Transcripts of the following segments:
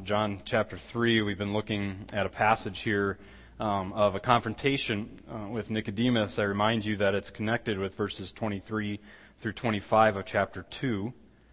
John chapter 3, we've been looking at a passage here of a confrontation with Nicodemus. I remind you that it's connected with verses 23 through 25 of chapter 2.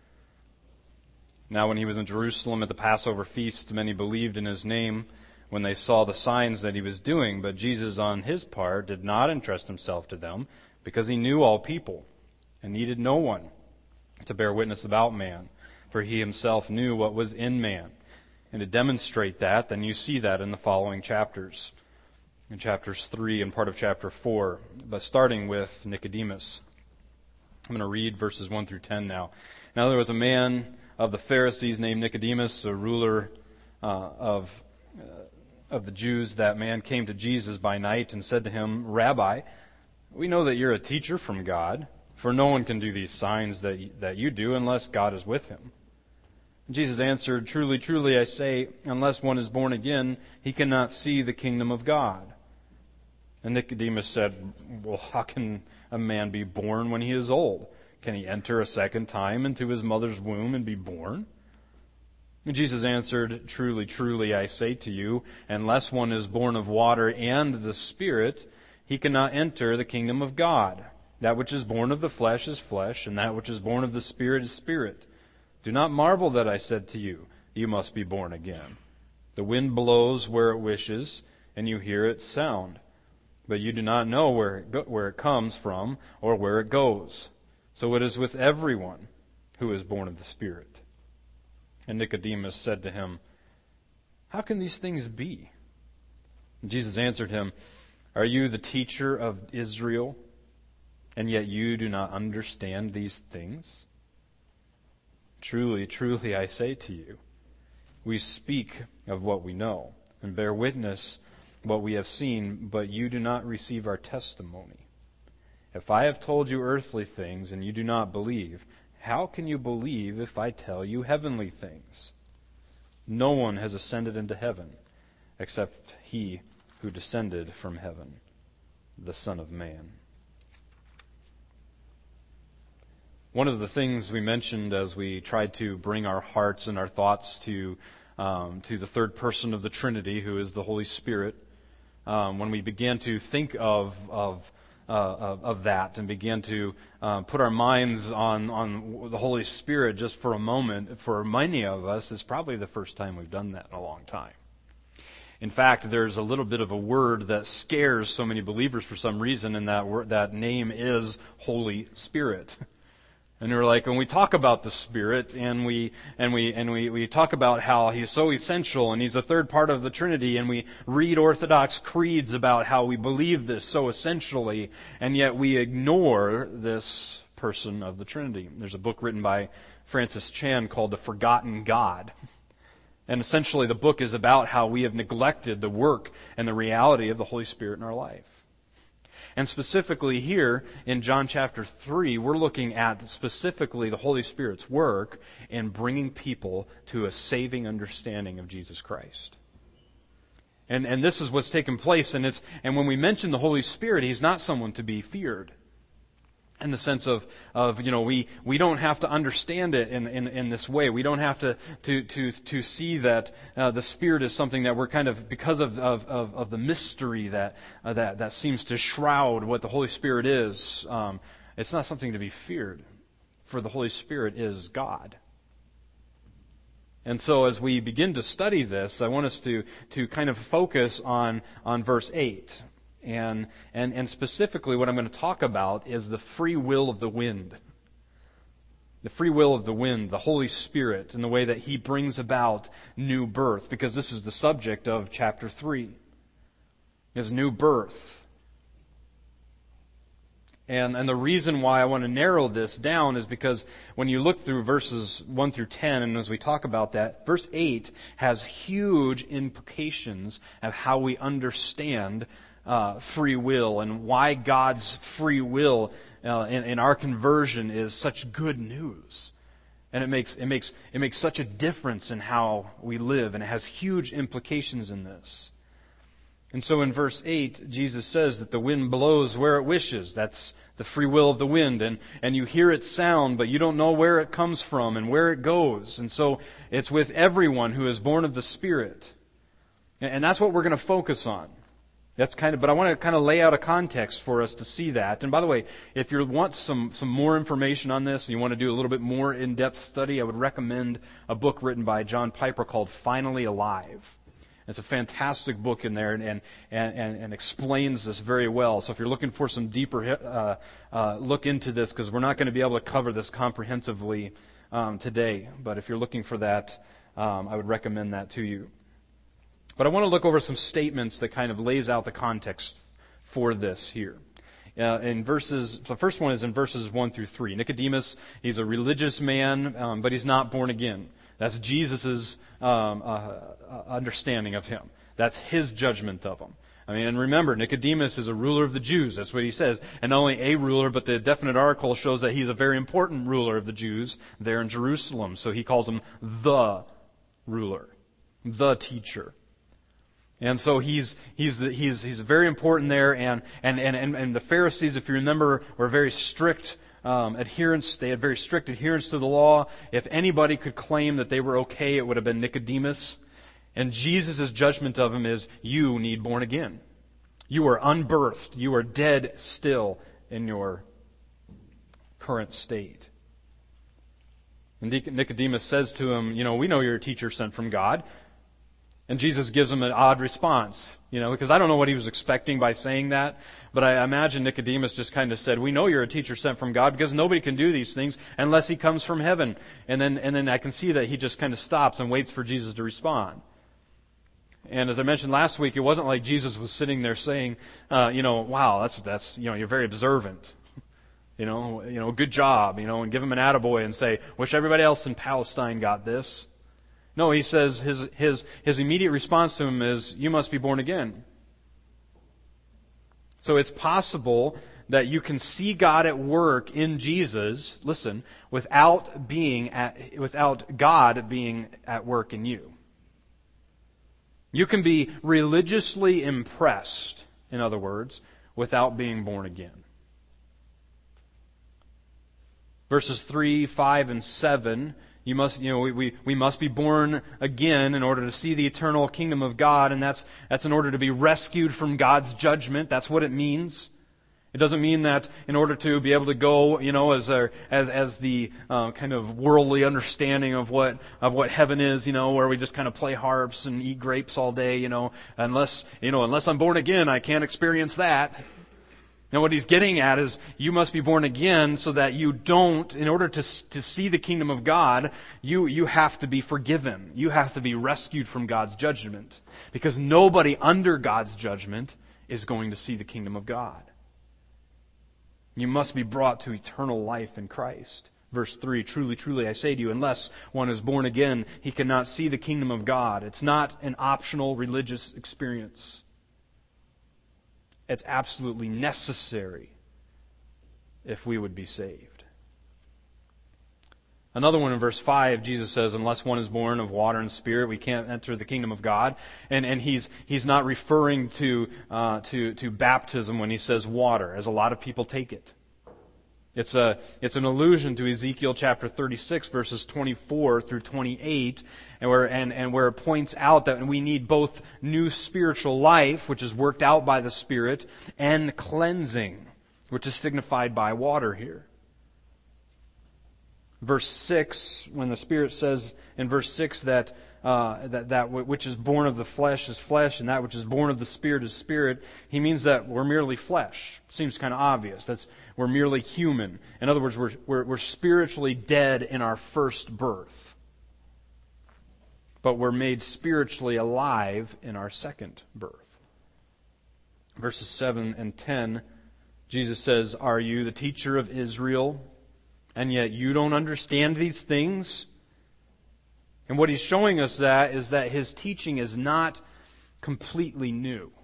Now when he was in Jerusalem at the Passover feast, many believed in his name when they saw the signs that he was doing. But Jesus on his part did not entrust himself to them, because he knew all people and needed no one to bear witness about man, for he himself knew what was in man. And to demonstrate that, then you see that in the following chapters, in chapters 3 and part of chapter 4, but starting with Nicodemus. I'm going to read verses 1 through 10 now. Now there was a man of the Pharisees named Nicodemus, a ruler of the Jews. That man came to Jesus by night and said to him, "Rabbi, we know that you're a teacher from God, for no one can do these signs that you do unless God is with him." Jesus answered, "Truly, truly, I say, unless one is born again, he cannot see the kingdom of God." And Nicodemus said, "Well, how can a man be born when he is old? Can he enter a second time into his mother's womb and be born?" And Jesus answered, "Truly, truly, I say to you, unless one is born of water and the Spirit, he cannot enter the kingdom of God. That which is born of the flesh is flesh, and that which is born of the Spirit is spirit. Do not marvel that I said to you, you must be born again. The wind blows where it wishes, and you hear its sound, but you do not know where it comes from or where it goes. So it is with everyone who is born of the Spirit." And Nicodemus said to him, "How can these things be?" And Jesus answered him, "Are you the teacher of Israel, and yet you do not understand these things? Truly, truly, I say to you, we speak of what we know, and bear witness what we have seen, but you do not receive our testimony. If I have told you earthly things, and you do not believe, how can you believe if I tell you heavenly things? No one has ascended into heaven, except he who descended from heaven, the Son of Man." One of the things we mentioned as we tried to bring our hearts and our thoughts to the third person of the Trinity, who is the Holy Spirit, when we began to think of that and began to put our minds on the Holy Spirit just for a moment, for many of us, it's probably the first time we've done that in a long time. In fact, there's a little bit of a word that scares so many believers for some reason, and that name is Holy Spirit. And we're like, when we talk about the Spirit and we talk about how He's so essential and He's a third part of the Trinity, and we read Orthodox creeds about how we believe this so essentially, and yet we ignore this person of the Trinity. There's a book written by Francis Chan called The Forgotten God. And essentially the book is about how we have neglected the work and the reality of the Holy Spirit in our life. And specifically here in John chapter 3, we're looking at specifically the Holy Spirit's work in bringing people to a saving understanding of Jesus Christ. And this is what's taken place. And when we mention the Holy Spirit, He's not someone to be feared. In the sense of we don't have to understand it in this way. We don't have to see that the Spirit is something that we're kind of, because of the mystery that seems to shroud what the Holy Spirit is. It's not something to be feared, for the Holy Spirit is God. And so as we begin to study this, I want us to kind of focus on verse 8. And specifically what I'm going to talk about is the free will of the wind. The free will of the wind, the Holy Spirit, and the way that He brings about new birth, because this is the subject of chapter 3, is new birth. And the reason why I want to narrow this down is because when you look through verses 1 through 10, and as we talk about that, verse 8 has huge implications of how we understand free will, and why God's free will in our conversion is such good news. And it makes such a difference in how we live, and it has huge implications in this. And so in verse 8, Jesus says that the wind blows where it wishes. That's the free will of the wind, and you hear its sound, but you don't know where it comes from and where it goes. And so it's with everyone who is born of the Spirit. And that's what we're going to focus on. But I want to kind of lay out a context for us to see that. And by the way, if you want some more information on this and you want to do a little bit more in-depth study, I would recommend a book written by John Piper called Finally Alive. It's a fantastic book in there and explains this very well. So if you're looking for some deeper look into this, because we're not going to be able to cover this comprehensively today, but if you're looking for that, I would recommend that to you. But I want to look over some statements that kind of lays out the context for this here. The first one is in verses 1 through 3. Nicodemus, he's a religious man, but he's not born again. That's Jesus' understanding of him. That's his judgment of him. I mean, and remember, Nicodemus is a ruler of the Jews. That's what he says. And not only a ruler, but the definite article shows that he's a very important ruler of the Jews there in Jerusalem. So he calls him the ruler, the teacher. And so he's very important there, and the Pharisees, if you remember, were very strict adherents. They had very strict adherence to the law. If anybody could claim that they were okay, it would have been Nicodemus. And Jesus' judgment of him is, you need born again. You are unbirthed. You are dead still in your current state. And Nicodemus says to him, we know you're a teacher sent from God. And Jesus gives him an odd response, because I don't know what he was expecting by saying that, but I imagine Nicodemus just kind of said, we know you're a teacher sent from God because nobody can do these things unless he comes from heaven. And then I can see that he just kind of stops and waits for Jesus to respond. And as I mentioned last week, it wasn't like Jesus was sitting there saying, wow, that's you're very observant. Good job, and give him an attaboy and say, wish everybody else in Palestine got this. No, he says his immediate response to him is, you must be born again. So it's possible that you can see God at work in Jesus, listen, without God being at work in you. You can be religiously impressed, in other words, without being born again. Verses 3, 5, and 7, we must be born again in order to see the eternal kingdom of God, and that's in order to be rescued from God's judgment. That's what it means. It doesn't mean that in order to be able to go, as the kind of worldly understanding of what heaven is, where we just kind of play harps and eat grapes all day, unless I'm born again, I can't experience that. Now what he's getting at is you must be born again so that you don't, in order to see the kingdom of God, you have to be forgiven. You have to be rescued from God's judgment. Because nobody under God's judgment is going to see the kingdom of God. You must be brought to eternal life in Christ. Verse 3, truly, truly, I say to you, unless one is born again, he cannot see the kingdom of God. It's not an optional religious experience. It's absolutely necessary if we would be saved. Another one in verse 5, Jesus says, unless one is born of water and spirit, we can't enter the kingdom of God. And he's not referring to baptism when he says water, as a lot of people take it. It's an allusion to Ezekiel chapter 36, verses 24 through 28, and where it points out that we need both new spiritual life, which is worked out by the Spirit, and cleansing, which is signified by water here. Verse 6, when the Spirit says in verse 6 that which is born of the flesh is flesh, and that which is born of the Spirit is spirit, he means that we're merely flesh. Seems kind of obvious. We're merely human. In other words, we're spiritually dead in our first birth. But we're made spiritually alive in our second birth. Verses 7 and 10, Jesus says, are you the teacher of Israel, and yet you don't understand these things? And what he's showing us is that his teaching is not completely new.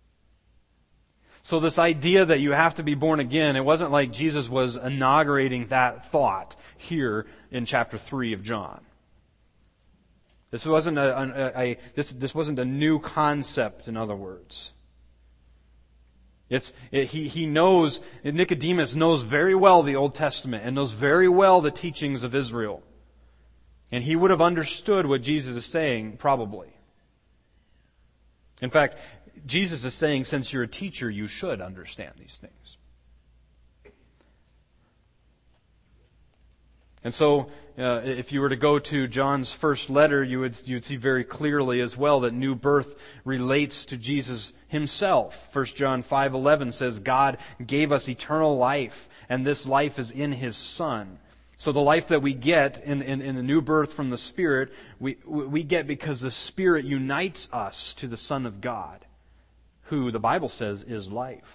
So this idea that you have to be born again, it wasn't like Jesus was inaugurating that thought here in chapter 3 of John. This wasn't a new concept, in other words. He knows, Nicodemus knows very well the Old Testament and knows very well the teachings of Israel. And he would have understood what Jesus is saying, probably. In fact, Jesus is saying, since you're a teacher, you should understand these things. And so, if you were to go to John's first letter, you'd see very clearly as well that new birth relates to Jesus himself. 1 John 5:11 says, God gave us eternal life, and this life is in His Son. So the life that we get in the new birth from the Spirit, we get because the Spirit unites us to the Son of God, who the Bible says is life.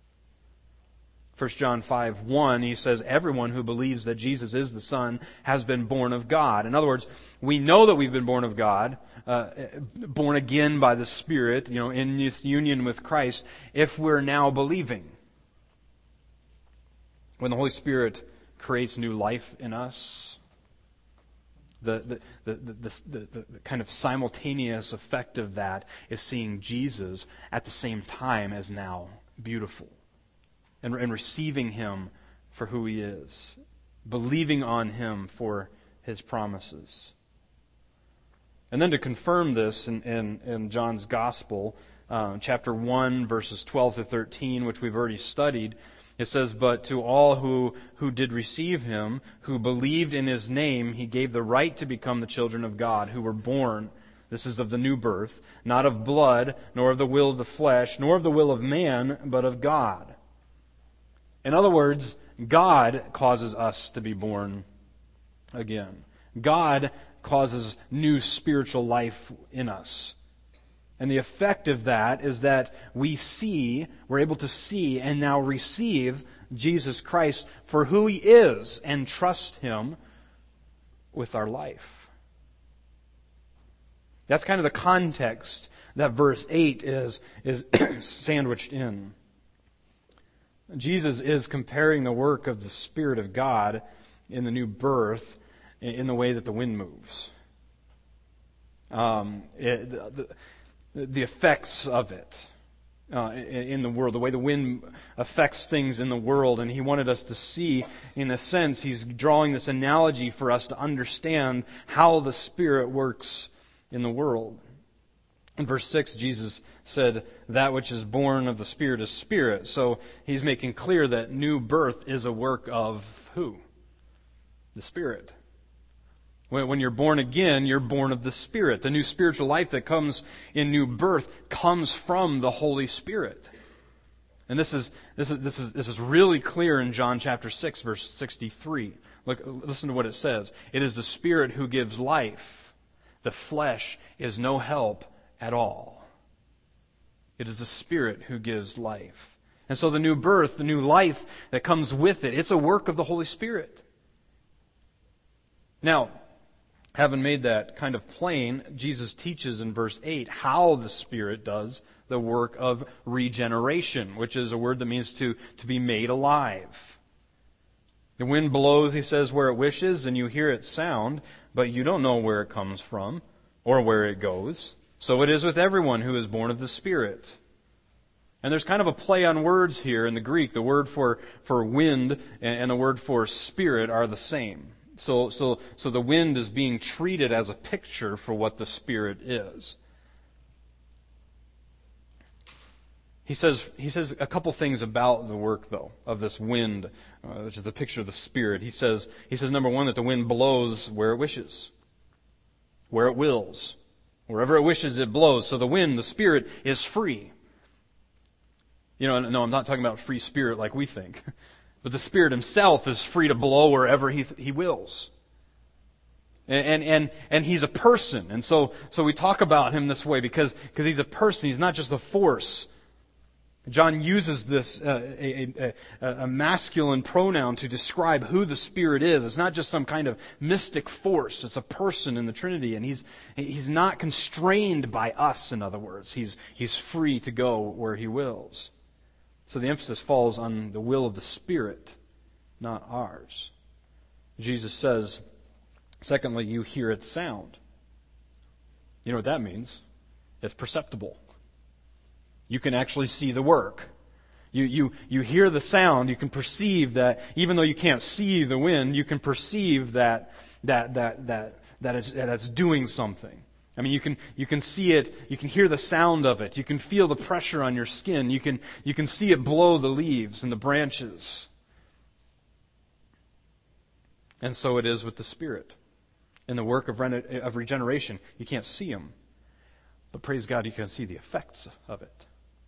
1 John 5:1, he says, everyone who believes that Jesus is the Son has been born of God. In other words, we know that we've been born of God, born again by the Spirit, in this union with Christ, if we're now believing. When the Holy Spirit creates new life in us, the kind of simultaneous effect of that is seeing Jesus at the same time as now beautiful. And receiving Him for who He is. Believing on Him for His promises. And then to confirm this in John's Gospel, chapter 1, verses 12 to 13, which we've already studied, it says, but to all who did receive Him, who believed in His name, He gave the right to become the children of God, who were born, this is of the new birth, not of blood, nor of the will of the flesh, nor of the will of man, but of God. In other words, God causes us to be born again. God causes new spiritual life in us. And the effect of that is that we're able to see and now receive Jesus Christ for who He is and trust Him with our life. That's kind of the context that verse 8 is sandwiched in. Jesus is comparing the work of the Spirit of God in the new birth in the way that the wind moves. The effects of it in the world, the way the wind affects things in the world. And He wanted us to see, in a sense, He's drawing this analogy for us to understand how the Spirit works in the world. In verse 6, Jesus said, that which is born of the Spirit is spirit. So He's making clear that new birth is a work of who? The Spirit. When you're born again, you're born of the Spirit. The new spiritual life that comes in new birth comes from the Holy Spirit. And this is really clear in John chapter 6, verse 63. Listen to what it says. It is the Spirit who gives life. The flesh is no help at all. It is the Spirit who gives life. And so the new birth, the new life that comes with it, it's a work of the Holy Spirit. Now, having made that kind of plain, Jesus teaches in verse 8 how the Spirit does the work of regeneration, which is a word that means to be made alive. The wind blows, He says, where it wishes, and you hear its sound, but you don't know where it comes from or where it goes. So it is with everyone who is born of the Spirit. And there's kind of a play on words here in the Greek. The word for wind and the word for spirit are the same. So the wind is being treated as a picture for what the Spirit is. He says a couple things about the work, though, of this wind, which is the picture of the Spirit. He says number one, that the wind blows where it wishes, where it wills. Wherever it wishes, it blows. So the wind, the Spirit, is free. No, I'm not talking about free spirit like we think. But the Spirit Himself is free to blow wherever He wills. And He's a person. And so we talk about Him this way because He's a person. He's not just a force. John uses this a masculine pronoun to describe who the Spirit is. It's not just some kind of mystic force. It's a person in the Trinity, and he's not constrained by us. In other words, he's free to go where He wills. So the emphasis falls on the will of the Spirit, not ours. Jesus says, secondly, you hear its sound. You know what that means? It's perceptible. You can actually see the work. You hear the sound, you can perceive that, even though you can't see the wind, you can perceive that it's doing something. I mean, you can see it, you can hear the sound of it, you can feel the pressure on your skin, you can see it blow the leaves and the branches. And so it is with the Spirit. In the work of regeneration, you can't see them. But praise God, you can see the effects of it.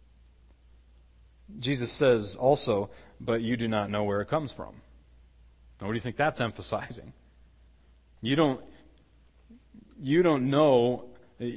Jesus says also, but you do not know where it comes from. Now, what do you think that's emphasizing? You don't know,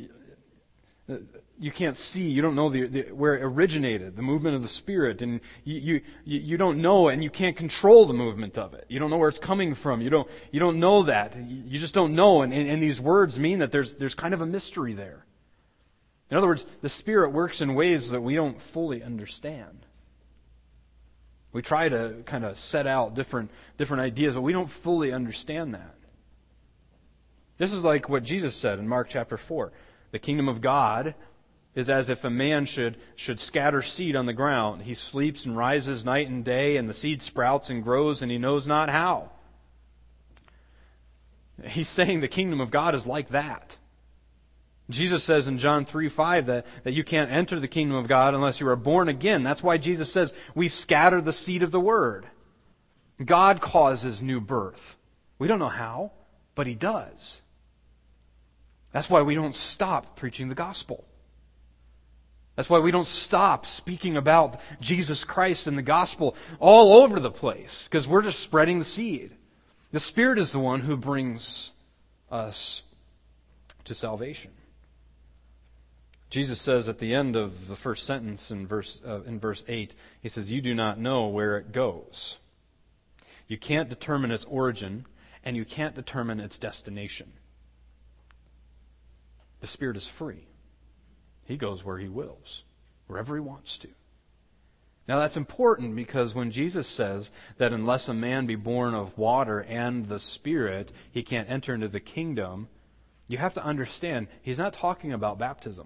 you can't see, you don't know where it originated, the movement of the Spirit, and you don't know, and you can't control the movement of it. You don't know where it's coming from. You don't know that. You just don't know, and these words mean that there's kind of a mystery there. In other words, the Spirit works in ways that we don't fully understand. We try to kind of set out different ideas, but we don't fully understand that. This is like what Jesus said in Mark chapter 4. The kingdom of God is as if a man should scatter seed on the ground. He sleeps and rises night and day, and the seed sprouts and grows, and he knows not how. He's saying the kingdom of God is like that. Jesus says in John 3:5 that you can't enter the kingdom of God unless you are born again. That's why Jesus says we scatter the seed of the word. God causes new birth. We don't know how, but He does. That's why we don't stop preaching the gospel. That's why we don't stop speaking about Jesus Christ and the gospel all over the place, because we're just spreading the seed. The Spirit is the one who brings us to salvation. Jesus says at the end of the first sentence in verse 8, He says, you do not know where it goes. You can't determine its origin, and you can't determine its destination. The Spirit is free. He goes where He wills, wherever He wants to. Now that's important because when Jesus says that unless a man be born of water and the Spirit, he can't enter into the kingdom, you have to understand, He's not talking about baptism.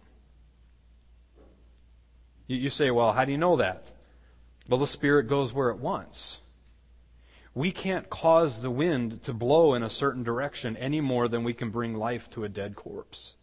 You say, well, how do you know that? Well, the Spirit goes where it wants. We can't cause the wind to blow in a certain direction any more than we can bring life to a dead corpse.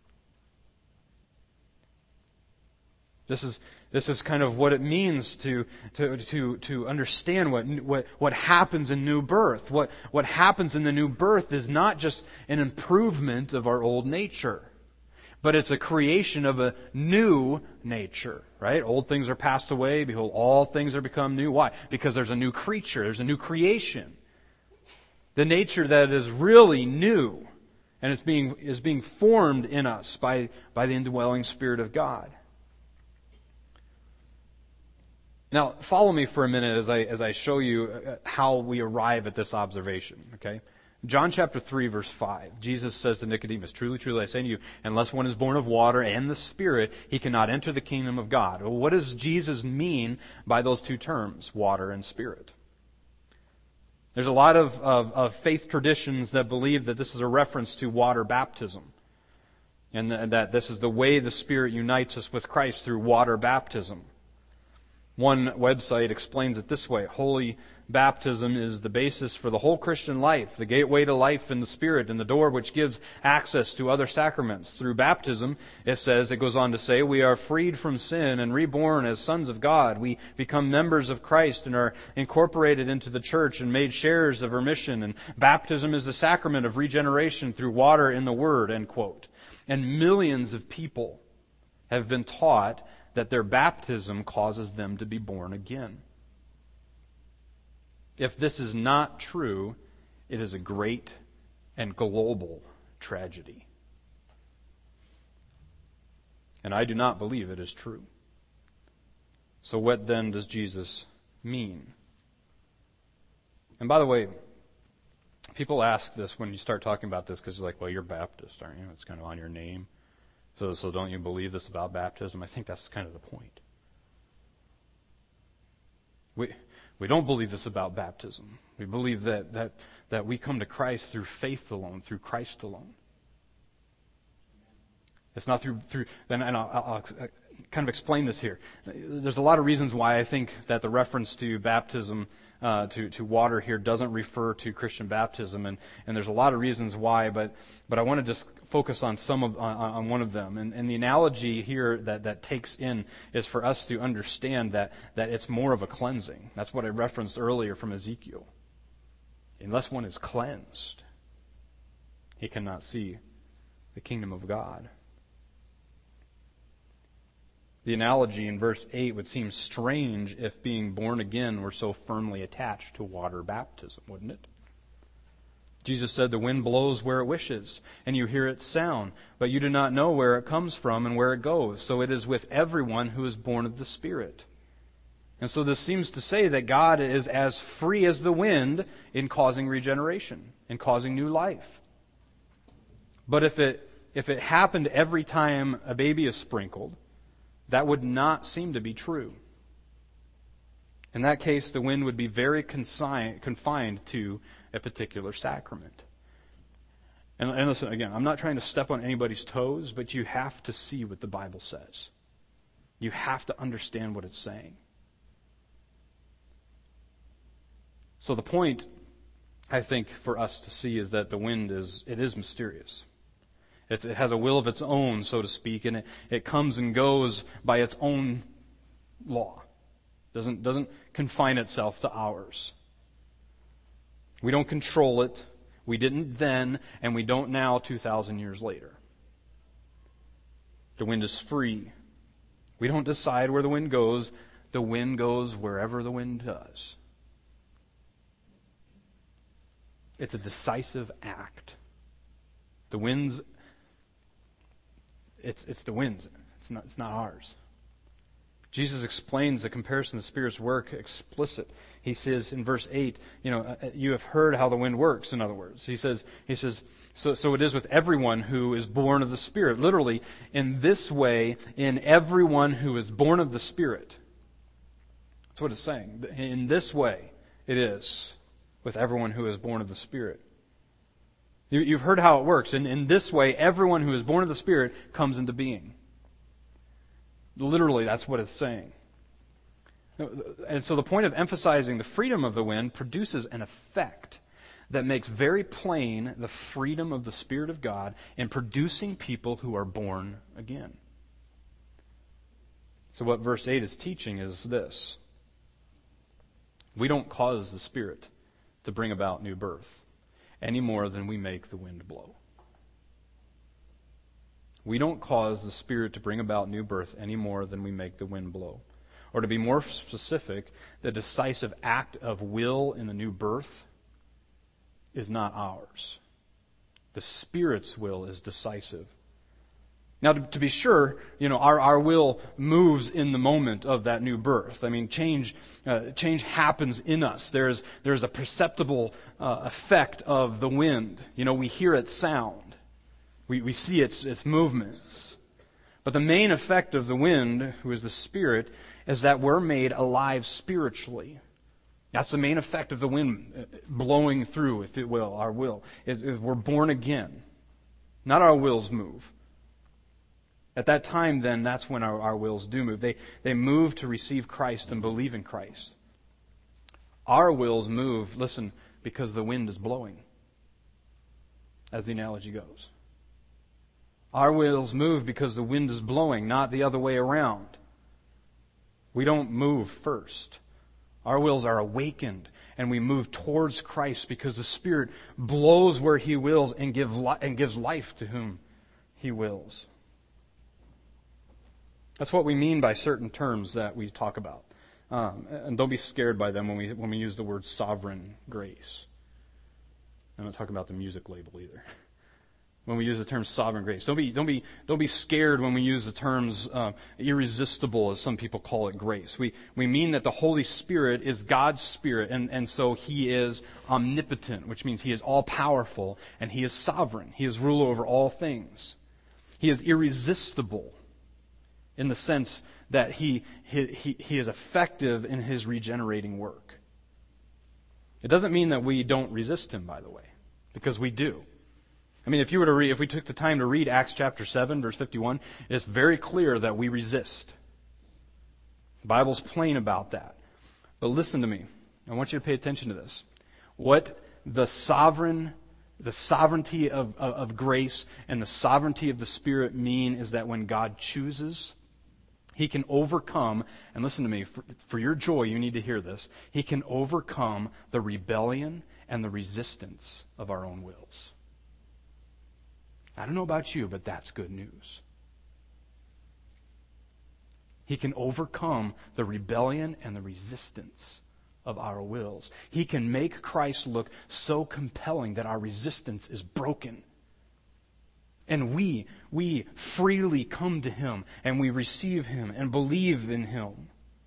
This is kind of what it means to understand what happens in new birth. What happens in the new birth is not just an improvement of our old nature, but it's a creation of a new nature, right? Old things are passed away. Behold, all things are become new. Why? Because there's a new creature. There's a new creation. The nature that is really new, and is being formed in us by the indwelling Spirit of God. Now, follow me for a minute as I show you how we arrive at this observation, okay? John chapter 3, verse 5. Jesus says to Nicodemus, truly, truly, I say to you, unless one is born of water and the Spirit, he cannot enter the kingdom of God. Well, what does Jesus mean by those two terms, water and Spirit? There's a lot of faith traditions that believe that this is a reference to water baptism, and that this is the way the Spirit unites us with Christ through water baptism. One website explains it this way: holy baptism is the basis for the whole Christian life, the gateway to life in the Spirit, and the door which gives access to other sacraments. Through baptism, it goes on to say, we are freed from sin and reborn as sons of God. We become members of Christ and are incorporated into the church and made sharers of her mission. And baptism is the sacrament of regeneration through water in the Word, end quote. And millions of people have been taught that their baptism causes them to be born again. If this is not true, it is a great and global tragedy. And I do not believe it is true. So what then does Jesus mean? And by the way, people ask this when you start talking about this because they're like, well, you're Baptist, aren't you? It's kind of on your name. So don't you believe this about baptism? I think that's kind of the point. We don't believe this about baptism. We believe that we come to Christ through faith alone, through Christ alone. It's not through and I'll kind of explain this here. There's a lot of reasons why I think that the reference to baptism, to water here, doesn't refer to Christian baptism, and there's a lot of reasons why, but I want to just focus on on one of them. And the analogy here that takes in is for us to understand that it's more of a cleansing. That's what I referenced earlier from Ezekiel. Unless one is cleansed, he cannot see the kingdom of God. The analogy in verse 8 would seem strange if being born again were so firmly attached to water baptism, wouldn't it? Jesus said, "The wind blows where it wishes, and you hear its sound, but you do not know where it comes from and where it goes. So it is with everyone who is born of the Spirit." And so this seems to say that God is as free as the wind in causing regeneration, in causing new life. But if it happened every time a baby is sprinkled, that would not seem to be true. In that case, the wind would be very confined to a particular sacrament. And listen, again, I'm not trying to step on anybody's toes, but you have to see what the Bible says. You have to understand what it's saying. So the point, I think, for us to see is that the wind is mysterious. It has a will of its own, so to speak, and it comes and goes by its own law. Doesn't confine itself to ours. We don't control it. We didn't then, and we don't now 2,000 years later. The wind is free. We don't decide where the wind goes. The wind goes wherever the wind does. It's a decisive act. The wind's it's the wind's. It's not ours. Jesus explains the comparison of the Spirit's work explicit. He says in verse 8, you have heard how the wind works, in other words. He says, so it is with everyone who is born of the Spirit. Literally, in this way, in everyone who is born of the Spirit. That's what it's saying. In this way, it is with everyone who is born of the Spirit. You've heard how it works. And in this way, everyone who is born of the Spirit comes into being. Literally, that's what it's saying. And so the point of emphasizing the freedom of the wind produces an effect that makes very plain the freedom of the Spirit of God in producing people who are born again. So what verse 8 is teaching is this. We don't cause the Spirit to bring about new birth any more than we make the wind blow. We don't cause the Spirit to bring about new birth any more than we make the wind blow. Or to be more specific, the decisive act of will in the new birth is not ours. The Spirit's will is decisive. Now, to be sure, our will moves in the moment of that new birth. I mean, change happens in us. There's a perceptible effect of the wind. We hear its sound. We see its movements. But the main effect of the wind, who is the Spirit, is that we're made alive spiritually. That's the main effect of the wind blowing through, if it will, our will. Is we're born again. Not our wills move. At that time, then, that's when our wills do move. They move to receive Christ and believe in Christ. Our wills move, listen, because the wind is blowing, as the analogy goes. Our wills move because the wind is blowing, not the other way around. We don't move first. Our wills are awakened, and we move towards Christ because the Spirit blows where He wills and gives life to whom He wills. That's what we mean by certain terms that we talk about. And don't be scared by them when we use the word sovereign grace. I'm not talking about the music label either. When we use the term sovereign grace, don't be scared when we use the terms irresistible, as some people call it, grace. We mean that the Holy Spirit is God's Spirit, and so He is omnipotent, which means He is all powerful, and He is sovereign. He is ruler over all things. He is irresistible in the sense that he is effective in His regenerating work. It doesn't mean that we don't resist Him, by the way, because we do. I mean, if we took the time to read Acts chapter 7, verse 51, it's very clear that we resist. The Bible's plain about that. But listen to me. I want you to pay attention to this. What the sovereignty of grace and the sovereignty of the Spirit mean is that when God chooses, He can overcome, and listen to me, for your joy, you need to hear this. He can overcome the rebellion and the resistance of our own wills. I don't know about you, but that's good news. He can overcome the rebellion and the resistance of our wills. He can make Christ look so compelling that our resistance is broken. And we freely come to Him and we receive Him and believe in Him.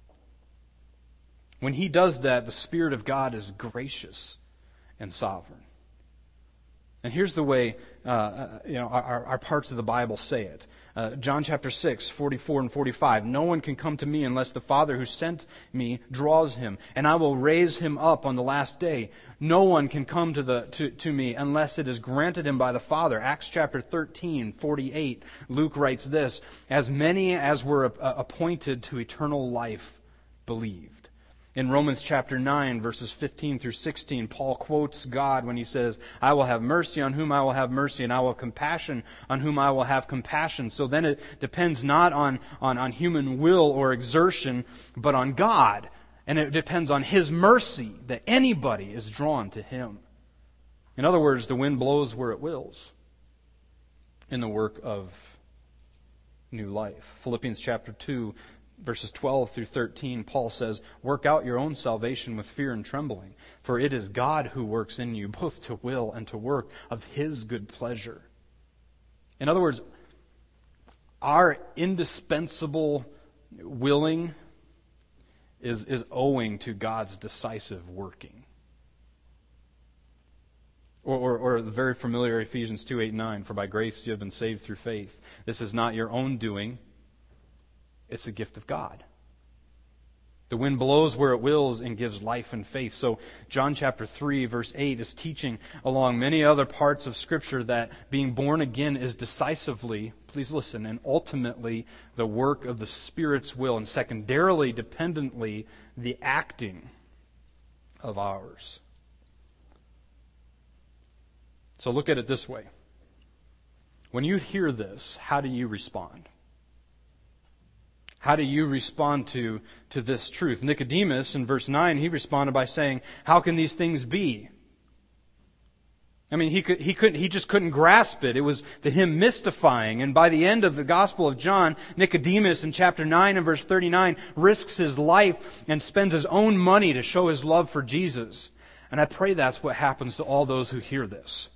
When He does that, the Spirit of God is gracious and sovereign. And here's the way our parts of the Bible say it. John chapter 6, 44 and 45. No one can come to me unless the Father who sent me draws him, and I will raise him up on the last day. No one can come to me unless it is granted him by the Father. Acts chapter 13, 48. Luke writes this, as many as were appointed to eternal life believed. In Romans chapter 9, verses 15 through 16, Paul quotes God when he says, I will have mercy on whom I will have mercy, and I will have compassion on whom I will have compassion. So then it depends not on human will or exertion, but on God. And it depends on His mercy that anybody is drawn to Him. In other words, the wind blows where it wills in the work of new life. Philippians chapter 2, verses 12 through 13, Paul says, work out your own salvation with fear and trembling, for it is God who works in you, both to will and to work of His good pleasure. In other words, our indispensable willing is owing to God's decisive working. Or the very familiar Ephesians 2, 8, 9, for by grace you have been saved through faith. This is not your own doing. It's a gift of God. The wind blows where it wills and gives life and faith. So John chapter 3, verse 8 is teaching along many other parts of Scripture that being born again is decisively, please listen, and ultimately the work of the Spirit's will, and secondarily, dependently, the acting of ours. So look at it this way. When you hear this, how do you respond? How do you respond to this truth? Nicodemus, in verse 9, he responded by saying, how can these things be? I mean, he just couldn't grasp it. It was to him mystifying. And by the end of the Gospel of John, Nicodemus in chapter 9 and verse 39 risks his life and spends his own money to show his love for Jesus. And I pray that's what happens to all those who hear this.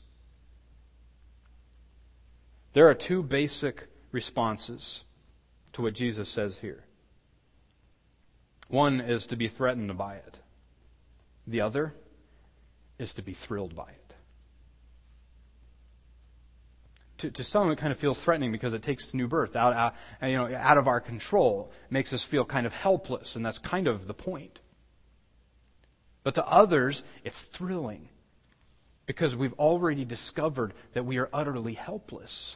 There are two basic responses to what Jesus says here. One is to be threatened by it. The other is to be thrilled by it. To some, it kind of feels threatening because it takes new birth out of our control. It makes us feel kind of helpless, and that's kind of the point. But to others, it's thrilling because we've already discovered that we are utterly helpless.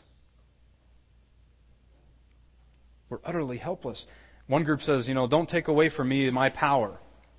We're utterly helpless. One group says, don't take away from me my power.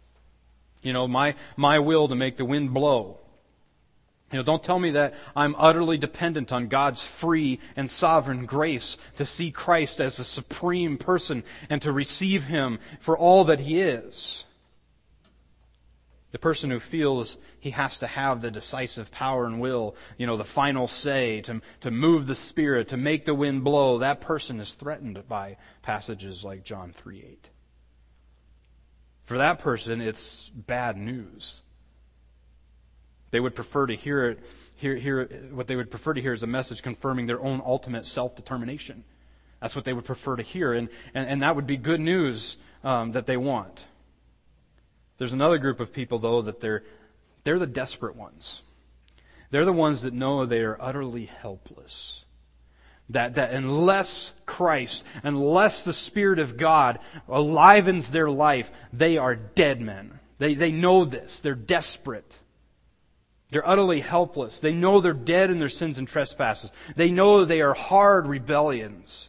My will to make the wind blow. Don't tell me that I'm utterly dependent on God's free and sovereign grace to see Christ as the supreme person and to receive Him for all that He is. The person who feels he has to have the decisive power and will, the final say, to move the Spirit, to make the wind blow, that person is threatened by passages like John 3:8. For that person, it's bad news. They would prefer to hear what they would prefer to hear is a message confirming their own ultimate self-determination. That's what they would prefer to hear, and that would be good news that they want. There's another group of people, though, that they're the desperate ones. They're the ones that know they are utterly helpless. That unless Christ, unless the Spirit of God alivens their life, they are dead men. They know this. They're desperate. They're utterly helpless. They know they're dead in their sins and trespasses. They know they are hard rebellions,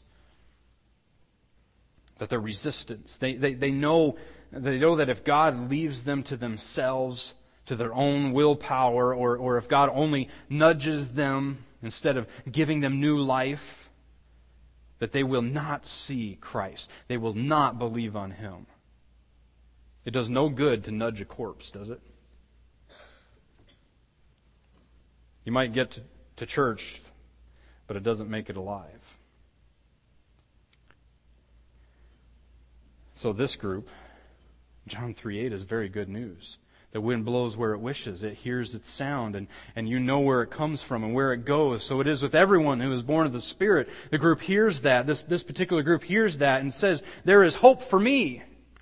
that they're resistance. They know that if God leaves them to themselves, to their own willpower, or if God only nudges them instead of giving them new life, that they will not see Christ. They will not believe on Him. It does no good to nudge a corpse, does it? You might get to church, but it doesn't make it alive. So this group, John 3:8, is very good news. The wind blows where it wishes. It hears its sound, and you know where it comes from and where it goes. So it is with everyone who is born of the Spirit. The group hears that. This particular group hears that and says, there is hope for me.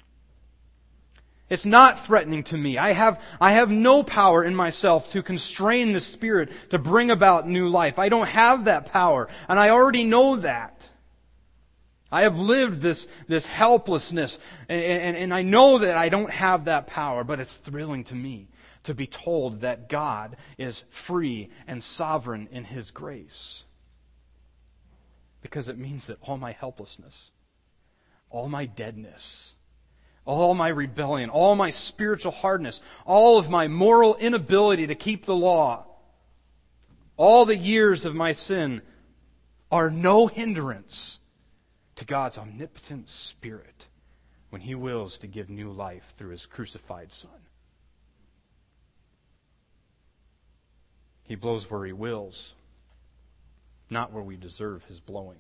It's not threatening to me. I have no power in myself to constrain the Spirit to bring about new life. I don't have that power, and I already know that. I have lived this helplessness, and I know that I don't have that power, but it's thrilling to me to be told that God is free and sovereign in His grace. Because it means that all my helplessness, all my deadness, all my rebellion, all my spiritual hardness, all of my moral inability to keep the law, all the years of my sin are no hindrance to God's omnipotent Spirit when He wills to give new life through His crucified Son. He blows where He wills, not where we deserve His blowing.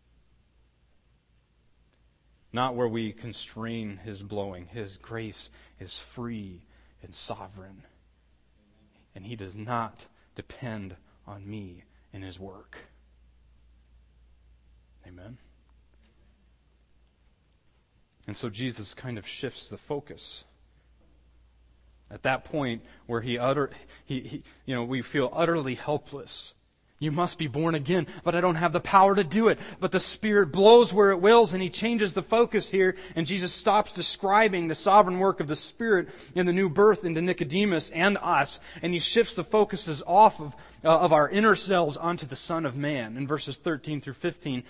Not where we constrain His blowing. His grace is free and sovereign. And He does not depend on me in His work. Amen? And so Jesus kind of shifts the focus. At that point where we feel utterly helpless. You must be born again, but I don't have the power to do it. But the Spirit blows where it wills, and He changes the focus here, and Jesus stops describing the sovereign work of the Spirit in the new birth into Nicodemus and us, and He shifts the focuses off of our inner selves onto the Son of Man. In verses 13 through 15,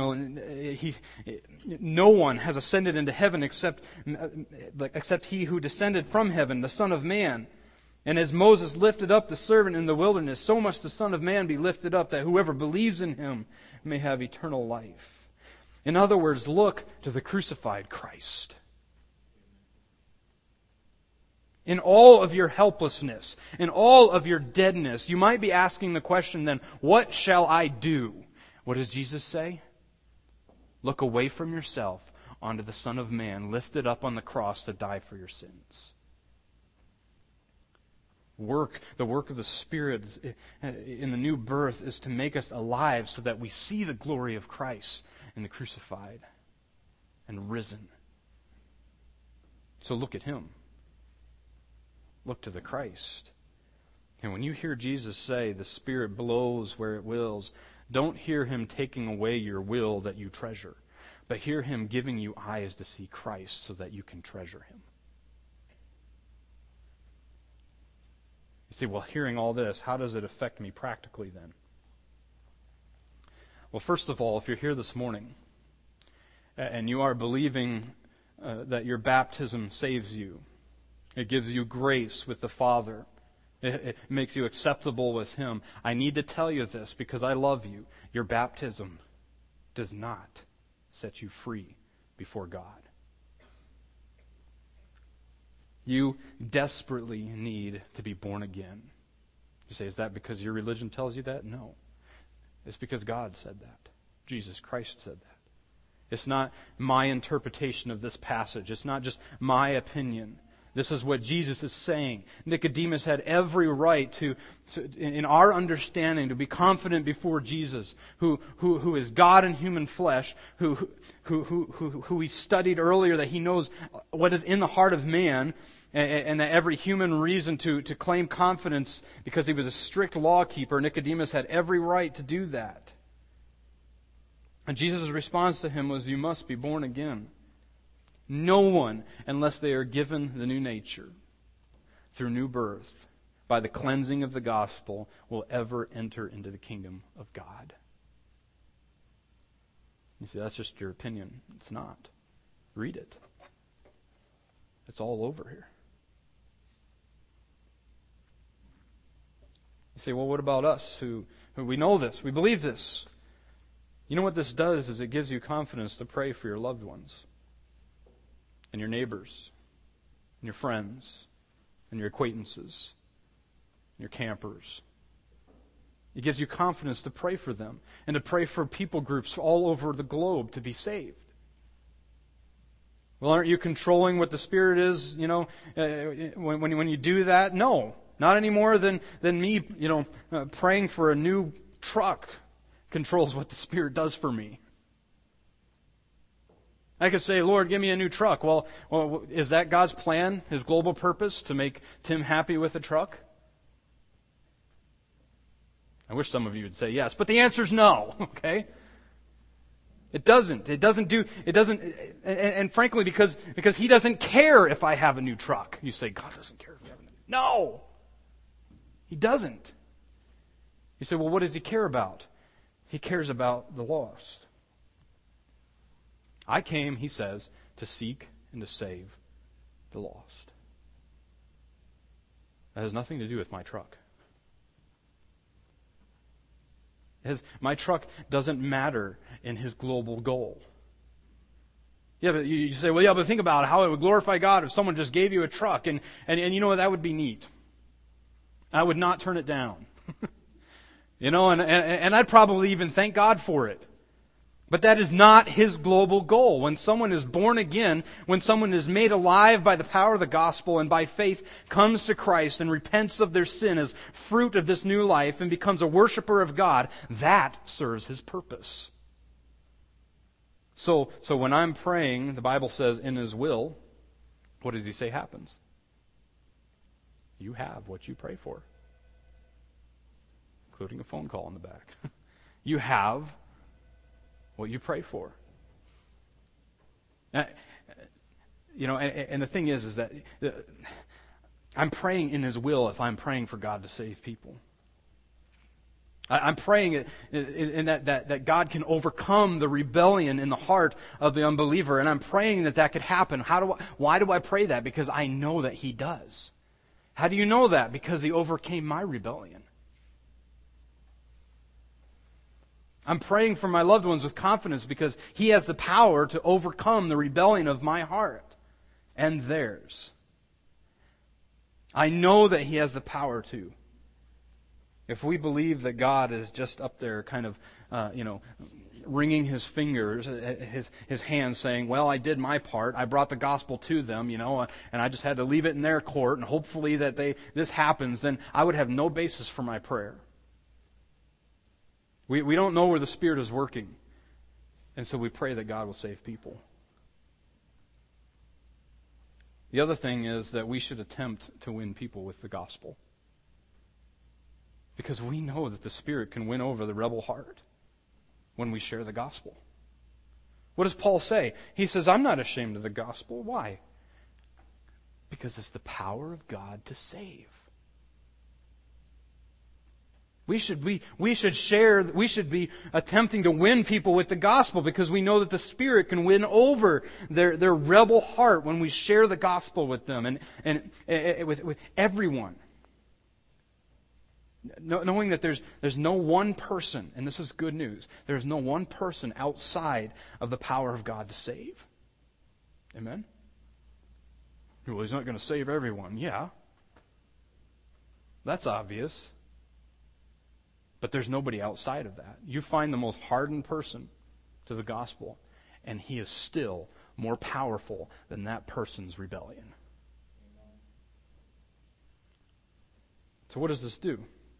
no one has ascended into heaven except He who descended from heaven, the Son of Man. And as Moses lifted up the servant in the wilderness, so must the Son of Man be lifted up, that whoever believes in Him may have eternal life. In other words, look to the crucified Christ. In all of your helplessness, in all of your deadness, you might be asking the question then, what shall I do? What does Jesus say? Look away from yourself onto the Son of Man, lifted up on the cross to die for your sins. The work of the Spirit in the new birth is to make us alive so that we see the glory of Christ in the crucified and risen. So look at Him. Look to the Christ. And when you hear Jesus say, the Spirit blows where it wills, don't hear Him taking away your will that you treasure, but hear Him giving you eyes to see Christ so that you can treasure Him. You say, well, hearing all this, how does it affect me practically then? Well, first of all, if you're here this morning and you are believing that your baptism saves you, it gives you grace with the Father, it makes you acceptable with Him, I need to tell you this because I love you. Your baptism does not set you free before God. You desperately need to be born again. You say, is that because your religion tells you that? No. It's because God said that. Jesus Christ said that. It's not my interpretation of this passage. It's not just my opinion. This is what Jesus is saying. Nicodemus had every right to in our understanding, to be confident before Jesus, who is God in human flesh, who we studied earlier, that He knows what is in the heart of man, and that every human reason to claim confidence because he was a strict law keeper. Nicodemus had every right to do that. And Jesus' response to him was, you must be born again. No one, unless they are given the new nature through new birth, by the cleansing of the gospel will ever enter into the kingdom of God. You see, that's just your opinion. It's not. Read it. It's all over here. You say, well, what about us who we know this, we believe this? You know what this does is it gives you confidence to pray for your loved ones and your neighbors and your friends and your acquaintances and your campers. It gives you confidence to pray for them and to pray for people groups all over the globe to be saved. Well, aren't you controlling what the Spirit is, when you do that? No. Not any more than me, praying for a new truck controls what the Spirit does for me. I could say, Lord, give me a new truck. Well, is that God's plan, His global purpose, to make Tim happy with a truck? I wish some of you would say yes, but the answer is no, okay? It doesn't. And frankly, because He doesn't care if I have a new truck. You say, God doesn't care if you have a new truck. No! He doesn't. You say, well, what does He care about? He cares about the lost. I came, He says, to seek and to save the lost. That has nothing to do with my truck. My truck doesn't matter in His global goal. Yeah, but you say, well, yeah, but think about how it would glorify God if someone just gave you a truck. And you know what, that would be neat. I would not turn it down. And I'd probably even thank God for it. But that is not His global goal. When someone is born again, when someone is made alive by the power of the gospel and by faith comes to Christ and repents of their sin as fruit of this new life and becomes a worshiper of God, that serves His purpose. So when I'm praying, the Bible says in His will, what does He say happens? You have what you pray for. Including a phone call in the back. You have what you pray for. And the thing is that I'm praying in His will if I'm praying for God to save people. I'm praying in that God can overcome the rebellion in the heart of the unbeliever, and I'm praying that could happen. Why do I pray that? Because I know that He does. How do you know that? Because He overcame my rebellion. I'm praying for my loved ones with confidence because He has the power to overcome the rebellion of my heart and theirs. I know that He has the power to. If we believe that God is just up there kind of, wringing His fingers, His hands saying, well, I did my part. I brought the gospel to them, and I just had to leave it in their court and hopefully that this happens, then I would have no basis for my prayer. We don't know where the Spirit is working. And so we pray that God will save people. The other thing is that we should attempt to win people with the gospel. Because we know that the Spirit can win over the rebel heart when we share the gospel. What does Paul say? He says, I'm not ashamed of the gospel. Why? Because it's the power of God to save. We should be attempting to win people with the gospel because we know that the Spirit can win over their rebel heart when we share the gospel with them and with everyone. Knowing that there's no one person, and this is good news, there's no one person outside of the power of God to save. Amen? Well, He's not going to save everyone. Yeah. That's obvious. But there's nobody outside of that. You find the most hardened person to the gospel, and he is still more powerful than that person's rebellion. So what does this do?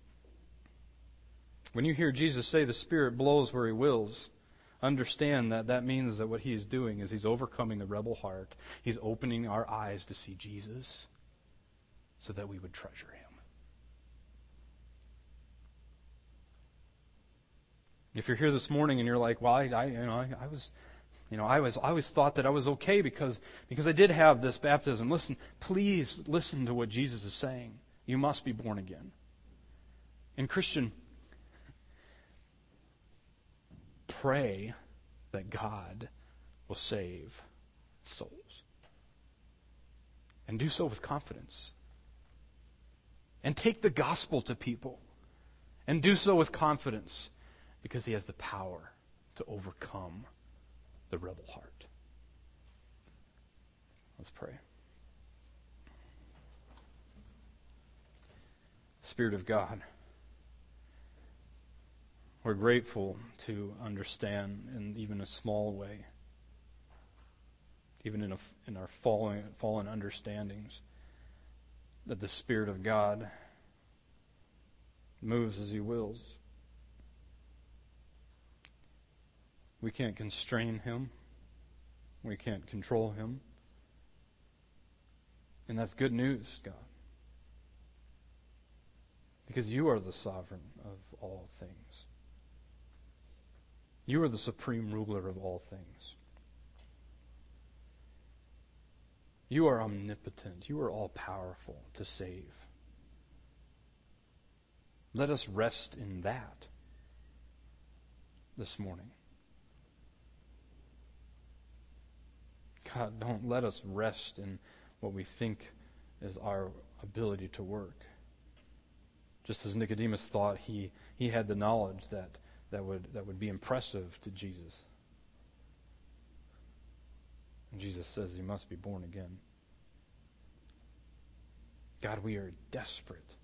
When you hear Jesus say the Spirit blows where He wills, understand that means that what He is doing is He's overcoming the rebel heart. He's opening our eyes to see Jesus so that we would treasure Him. If you're here this morning and you're like, well, I always thought that I was okay because I did have this baptism. Please listen to what Jesus is saying. You must be born again. And Christian, pray that God will save souls. And do so with confidence. And take the gospel to people. And do so with confidence, because He has the power to overcome the rebel heart. Let's pray. Spirit of God, we're grateful to understand in even a small way, even in our fallen understandings, that the Spirit of God moves as He wills. We can't constrain Him. We can't control Him. And that's good news, God. Because You are the sovereign of all things. You are the supreme ruler of all things. You are omnipotent. You are all-powerful to save. Let us rest in that this morning. God, don't let us rest in what we think is our ability to work. Just as Nicodemus thought he had the knowledge that would be impressive to Jesus. And Jesus says he must be born again. God, we are desperate.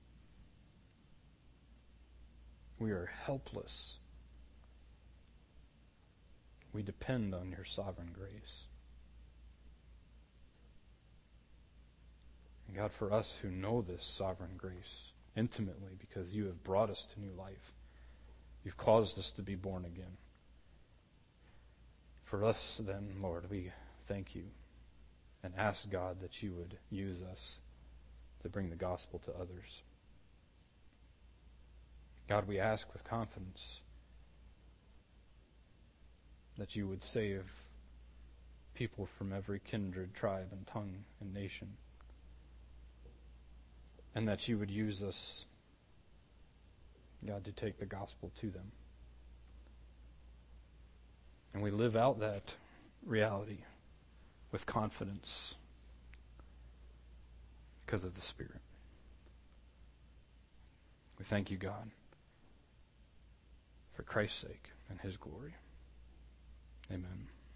We are helpless. We depend on Your sovereign grace. And God, for us who know this sovereign grace intimately, because You have brought us to new life, You've caused us to be born again. For us then, Lord, we thank You and ask, God, that You would use us to bring the gospel to others. God, we ask with confidence that You would save people from every kindred, tribe, and tongue and nation. And that You would use us, God, to take the gospel to them. And we live out that reality with confidence because of the Spirit. We thank You, God, for Christ's sake and His glory. Amen.